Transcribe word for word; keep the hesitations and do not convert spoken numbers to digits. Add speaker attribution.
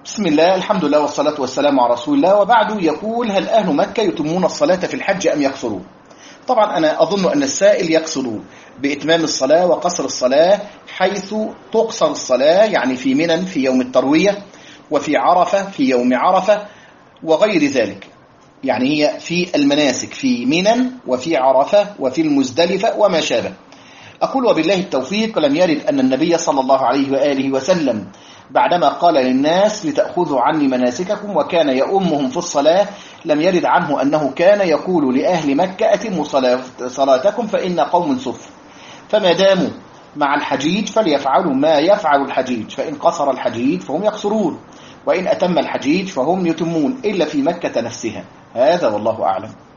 Speaker 1: بسم الله، الحمد لله والصلاة والسلام على رسول الله، وبعد. يقول: هل أهل مكة يتمون الصلاة في الحج أم يقصرون؟ طبعا أنا أظن أن السائل يقصد بإتمام الصلاة وقصر الصلاة، حيث تقصر الصلاة يعني في منى في يوم التروية، وفي عرفة في يوم عرفة، وغير ذلك. يعني هي في المناسك في منى وفي عرفة وفي المزدلفة وما شابه. أقول وبالله التوفيق. لم يرد أن النبي صلى الله عليه وآله وسلم بعدما قال للناس لتأخذوا عني مناسككم وكان يؤمهم في الصلاة، لم يرد عنه أنه كان يقول لأهل مكة: أتموا صلاتكم فإن قوم صف. فما داموا مع الحجيج فليفعلوا ما يفعل الحجيج، فإن قصر الحجيج فهم يقصرون، وإن أتم الحجيج فهم يتمون، إلا في مكة نفسها. هذا والله أعلم.